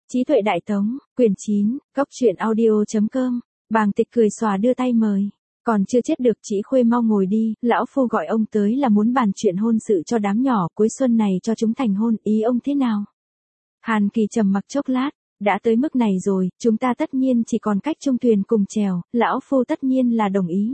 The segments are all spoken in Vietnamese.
Trí tuệ đại tống, quyển 9, Cốc truyện audio.com. Bàng Tịch cười xòa đưa tay mời. Còn chưa chết được chị Khuê mau ngồi đi, lão phu gọi ông tới là muốn bàn chuyện hôn sự cho đám nhỏ, cuối xuân này cho chúng thành hôn, ý ông thế nào? Hàn Kỳ trầm mặc chốc lát, đã tới mức này rồi, chúng ta tất nhiên chỉ còn cách chung thuyền cùng chèo, lão phu tất nhiên là đồng ý.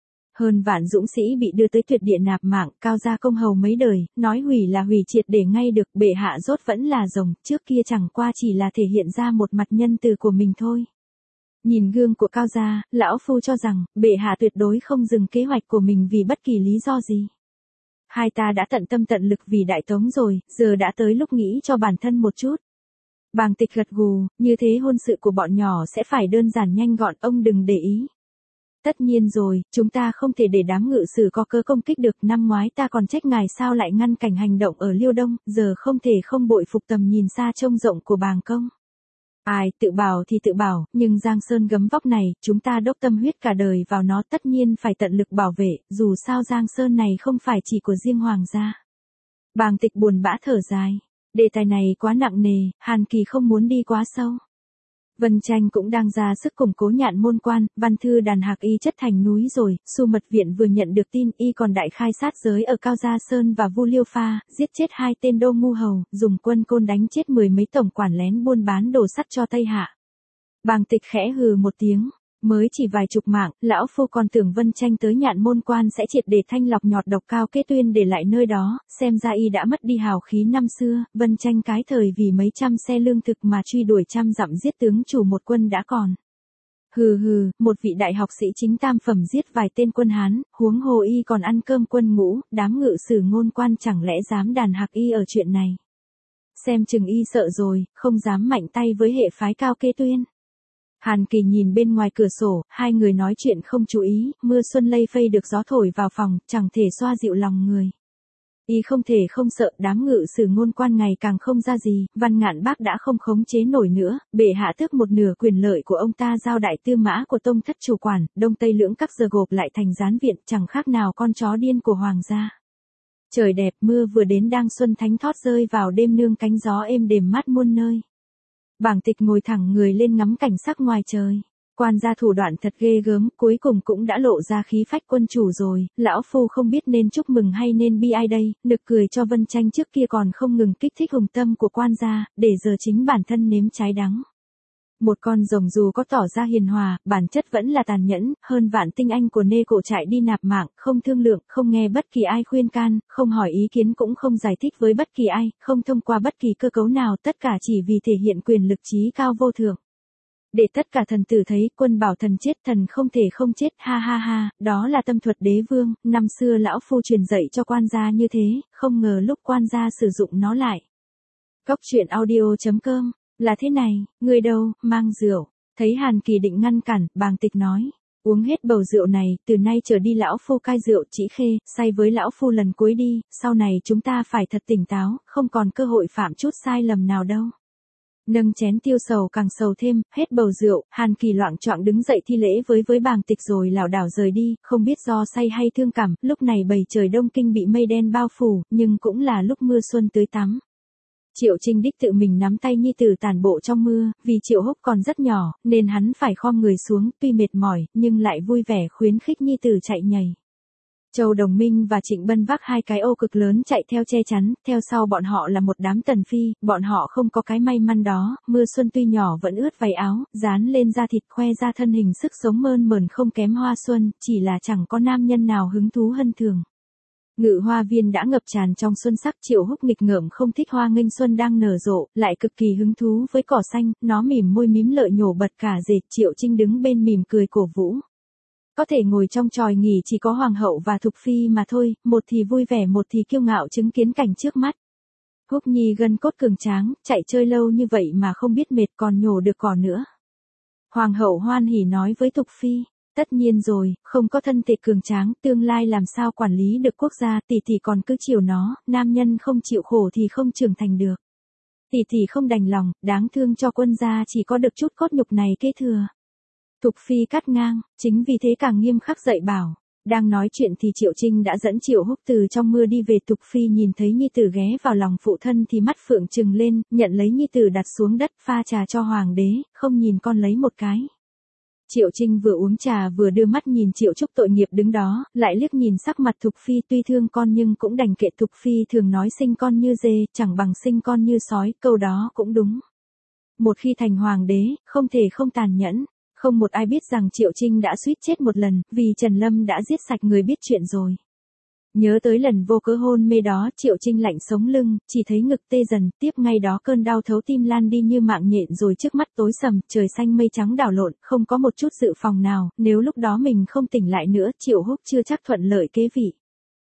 Hơn vạn dũng sĩ bị đưa tới tuyệt địa nạp mạng, cao gia công hầu mấy đời, nói hủy là hủy triệt để ngay được, bệ hạ rốt vẫn là rồng, trước kia chẳng qua chỉ là thể hiện ra một mặt nhân từ của mình thôi. Nhìn gương của cao gia, lão phu cho rằng, bệ hạ tuyệt đối không dừng kế hoạch của mình vì bất kỳ lý do gì. Hai ta đã tận tâm tận lực vì đại tống rồi, giờ đã tới lúc nghĩ cho bản thân một chút. Bàng Tịch gật gù, như thế hôn sự của bọn nhỏ sẽ phải đơn giản nhanh gọn, ông đừng để ý. Tất nhiên rồi, chúng ta không thể để đám ngự sử có cớ công kích được, năm ngoái ta còn trách ngài sao lại ngăn cảnh hành động ở Liêu Đông, giờ không thể không bội phục tầm nhìn xa trông rộng của bàng công. Ai, tự bảo thì tự bảo, nhưng Giang Sơn gấm vóc này, chúng ta đốc tâm huyết cả đời vào nó, tất nhiên phải tận lực bảo vệ, dù sao Giang Sơn này không phải chỉ của riêng hoàng gia. Bàng Tịch buồn bã thở dài, đề tài này quá nặng nề, Hàn Kỳ không muốn đi quá sâu. Vân Tranh cũng đang ra sức củng cố Nhạn Môn Quan, văn thư đàn Hạc Y chất thành núi rồi, Xu Mật Viện vừa nhận được tin y còn đại khai sát giới ở Cao Gia Sơn và Vu Liêu Pha, giết chết 2 tên đô ngu hầu, dùng quân côn đánh chết 10 mấy tổng quản lén buôn bán đồ sắt cho Tây Hạ. Bàng Tịch khẽ hừ một tiếng, mới chỉ vài chục mạng, lão phu còn tưởng Vân Tranh tới Nhạn Môn Quan sẽ triệt để thanh lọc nhọt độc Cao Kế Tuyên để lại nơi đó, xem ra y đã mất đi hào khí năm xưa, Vân Tranh cái thời vì mấy trăm xe lương thực mà truy đuổi trăm dặm giết tướng chủ một quân đã còn. Hừ hừ, một vị đại học sĩ chính tam phẩm giết vài tên quân Hán, huống hồ y còn ăn cơm quân ngũ, đám ngự sử ngôn quan chẳng lẽ dám đàn Hạc Y ở chuyện này. Xem chừng y sợ rồi, không dám mạnh tay với hệ phái Cao Kế Tuyên. Hàn Kỳ nhìn bên ngoài cửa sổ, hai người nói chuyện không chú ý, mưa xuân lây phây được gió thổi vào phòng, chẳng thể xoa dịu lòng người. Y không thể không sợ, đám ngự sử ngôn quan ngày càng không ra gì, Văn Ngạn Bác đã không khống chế nổi nữa, bệ hạ tước một nửa quyền lợi của ông ta giao đại tư mã của tông thất chủ quản, đông tây lưỡng các giờ gộp lại thành gián viện, chẳng khác nào con chó điên của hoàng gia. Trời đẹp, mưa vừa đến đang xuân thánh thót rơi vào đêm, nương cánh gió êm đềm mát muôn nơi. Bàng Tịch ngồi thẳng người lên ngắm cảnh sắc ngoài trời. Quan gia thủ đoạn thật ghê gớm, cuối cùng cũng đã lộ ra khí phách quân chủ rồi, lão phu không biết nên chúc mừng hay nên bi ai đây, nực cười cho Vân Tranh trước kia còn không ngừng kích thích hùng tâm của quan gia, để giờ chính bản thân nếm trái đắng. Một con rồng dù có tỏ ra hiền hòa, bản chất vẫn là tàn nhẫn, hơn vạn tinh anh của nê cổ trại đi nạp mạng, không thương lượng, không nghe bất kỳ ai khuyên can, không hỏi ý kiến cũng không giải thích với bất kỳ ai, không thông qua bất kỳ cơ cấu nào, tất cả chỉ vì thể hiện quyền lực trí cao vô thượng. Để tất cả thần tử thấy, quân bảo thần chết, thần không thể không chết, ha ha ha, đó là tâm thuật đế vương, năm xưa lão phu truyền dạy cho quan gia như thế, không ngờ lúc quan gia sử dụng nó lại. Cốc truyện audio.com. Là thế này, người đâu, mang rượu. Thấy Hàn Kỳ định ngăn cản, Bàng Tịch nói, uống hết bầu rượu này, từ nay trở đi lão phu cai rượu, chỉ Khê, say với lão phu lần cuối đi, sau này chúng ta phải thật tỉnh táo, không còn cơ hội phạm chút sai lầm nào đâu. Nâng chén tiêu sầu càng sầu thêm, hết bầu rượu, Hàn Kỳ loạng choạng đứng dậy thi lễ với Bàng Tịch rồi lảo đảo rời đi, không biết do say hay thương cảm, lúc này bầu trời Đông Kinh bị mây đen bao phủ, nhưng cũng là lúc mưa xuân tưới tắm. Triệu Trinh đích tự mình nắm tay nhi tử tản bộ trong mưa, vì Triệu Húc còn rất nhỏ, nên hắn phải khom người xuống, tuy mệt mỏi, nhưng lại vui vẻ khuyến khích nhi tử chạy nhảy. Châu Đồng Minh và Trịnh Bân vác 2 cái ô cực lớn chạy theo che chắn, theo sau bọn họ là một đám tần phi, bọn họ không có cái may mắn đó, mưa xuân tuy nhỏ vẫn ướt váy áo, dán lên da thịt khoe ra thân hình sức sống mơn mởn không kém hoa xuân, chỉ là chẳng có nam nhân nào hứng thú hơn thường. Ngự hoa viên đã ngập tràn trong xuân sắc, Triệu Húc nghịch ngợm không thích hoa nghênh xuân đang nở rộ, lại cực kỳ hứng thú với cỏ xanh, nó mỉm môi mím lợi nhổ bật cả dệt, Triệu Trinh đứng bên mỉm cười cổ vũ. Có thể ngồi trong chòi nghỉ chỉ có hoàng hậu và thục phi mà thôi, một thì vui vẻ một thì kiêu ngạo chứng kiến cảnh trước mắt. Húc Nhi gân cốt cường tráng, chạy chơi lâu như vậy mà không biết mệt còn nhổ được cỏ nữa. Hoàng hậu hoan hỉ nói với thục phi. Tất nhiên rồi, không có thân thể cường tráng, tương lai làm sao quản lý được quốc gia, tỷ tỷ còn cứ chiều nó, nam nhân không chịu khổ thì không trưởng thành được. Tỷ tỷ không đành lòng, đáng thương cho quân gia chỉ có được chút cốt nhục này kế thừa. Thục phi cắt ngang, chính vì thế càng nghiêm khắc dạy bảo, Đang nói chuyện thì Triệu Trinh đã dẫn Triệu Húc từ trong mưa đi về. Tục Phi nhìn thấy nhi tử ghé vào lòng phụ thân thì mắt phượng trừng lên, nhận lấy nhi tử đặt xuống đất, pha trà cho hoàng đế, không nhìn con lấy một cái. Triệu Trinh vừa uống trà vừa đưa mắt nhìn Triệu Trúc tội nghiệp đứng đó, lại liếc nhìn sắc mặt Thục Phi, tuy thương con nhưng cũng đành kệ. Thục Phi thường nói sinh con như dê, chẳng bằng sinh con như sói, câu đó cũng đúng. Một khi thành hoàng đế, không thể không tàn nhẫn. Không một ai biết rằng Triệu Trinh đã suýt chết một lần, vì Trần Lâm đã giết sạch người biết chuyện rồi. Nhớ tới lần vô cớ hôn mê đó, Triệu Trinh lạnh sống lưng, chỉ thấy ngực tê dần, tiếp ngay đó cơn đau thấu tim lan đi như mạng nhện, rồi trước mắt tối sầm, trời xanh mây trắng đảo lộn, không có một chút dự phòng nào, nếu lúc đó mình không tỉnh lại nữa, Triệu Húc chưa chắc thuận lợi kế vị.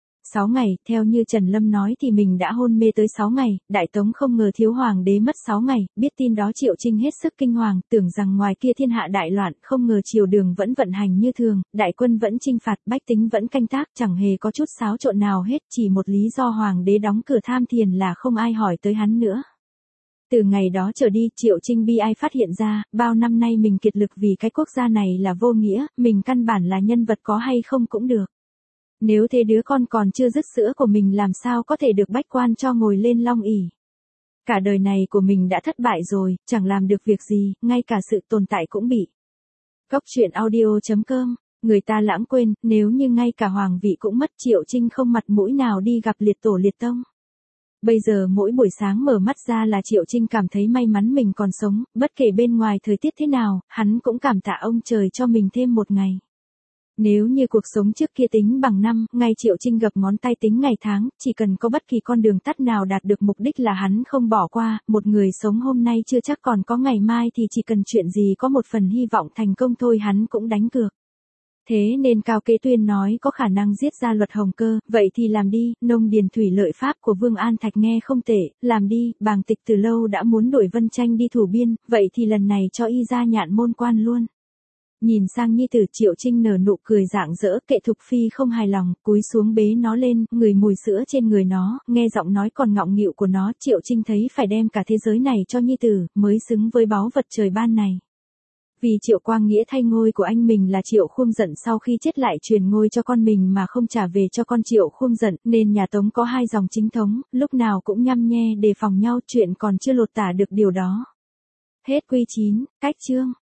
6 ngày, theo như Trần Lâm nói thì mình đã hôn mê tới 6 ngày, Đại Tống không ngờ thiếu hoàng đế mất 6 ngày, biết tin đó Triệu Trinh hết sức kinh hoàng, tưởng rằng ngoài kia thiên hạ đại loạn, không ngờ triều đường vẫn vận hành như thường, đại quân vẫn chinh phạt, bách tính vẫn canh tác, chẳng hề có chút xáo trộn nào hết, chỉ một lý do hoàng đế đóng cửa tham thiền là không ai hỏi tới hắn nữa. Từ ngày đó trở đi, Triệu Trinh bi ai phát hiện ra, bao năm nay mình kiệt lực vì cái quốc gia này là vô nghĩa, mình căn bản là nhân vật có hay không cũng được. Nếu thế đứa con còn chưa dứt sữa của mình làm sao có thể được bách quan cho ngồi lên long ỷ. Cả đời này của mình đã thất bại rồi, chẳng làm được việc gì, ngay cả sự tồn tại cũng bị. Góc truyện audio.com, người ta lãng quên, nếu như ngay cả hoàng vị cũng mất, Triệu Trinh không mặt mũi nào đi gặp liệt tổ liệt tông. Bây giờ mỗi buổi sáng mở mắt ra là Triệu Trinh cảm thấy may mắn mình còn sống, bất kể bên ngoài thời tiết thế nào, hắn cũng cảm tạ ông trời cho mình thêm một ngày. Nếu như cuộc sống trước kia tính bằng năm, ngay Triệu Trinh gập ngón tay tính ngày tháng, chỉ cần có bất kỳ con đường tắt nào đạt được mục đích là hắn không bỏ qua, một người sống hôm nay chưa chắc còn có ngày mai thì chỉ cần chuyện gì có một phần hy vọng thành công thôi hắn cũng đánh cược. Thế nên Cao Kế Tuyên nói có khả năng giết ra luật Hồng Cơ, vậy thì làm đi, nông điền thủy lợi pháp của Vương An Thạch nghe không tệ, làm đi, Bàng Tịch từ lâu đã muốn đuổi Vân Tranh đi thủ biên, vậy thì lần này cho y ra nhạn môn quan luôn. Nhìn sang nhi tử Triệu Trinh nở nụ cười rạng rỡ, kệ Thục Phi không hài lòng, cúi xuống bế nó lên, ngửi mùi sữa trên người nó, nghe giọng nói còn ngọng nghịu của nó, Triệu Trinh thấy phải đem cả thế giới này cho nhi tử, mới xứng với báu vật trời ban này. Vì Triệu Quang Nghĩa thay ngôi của anh mình là Triệu Khum Dận sau khi chết lại truyền ngôi cho con mình mà không trả về cho con Triệu Khum Dận, nên nhà Tống có hai dòng chính thống, lúc nào cũng nhăm nhe đề phòng nhau, chuyện còn chưa lột tả được điều đó. Hết quy 9, cách chương.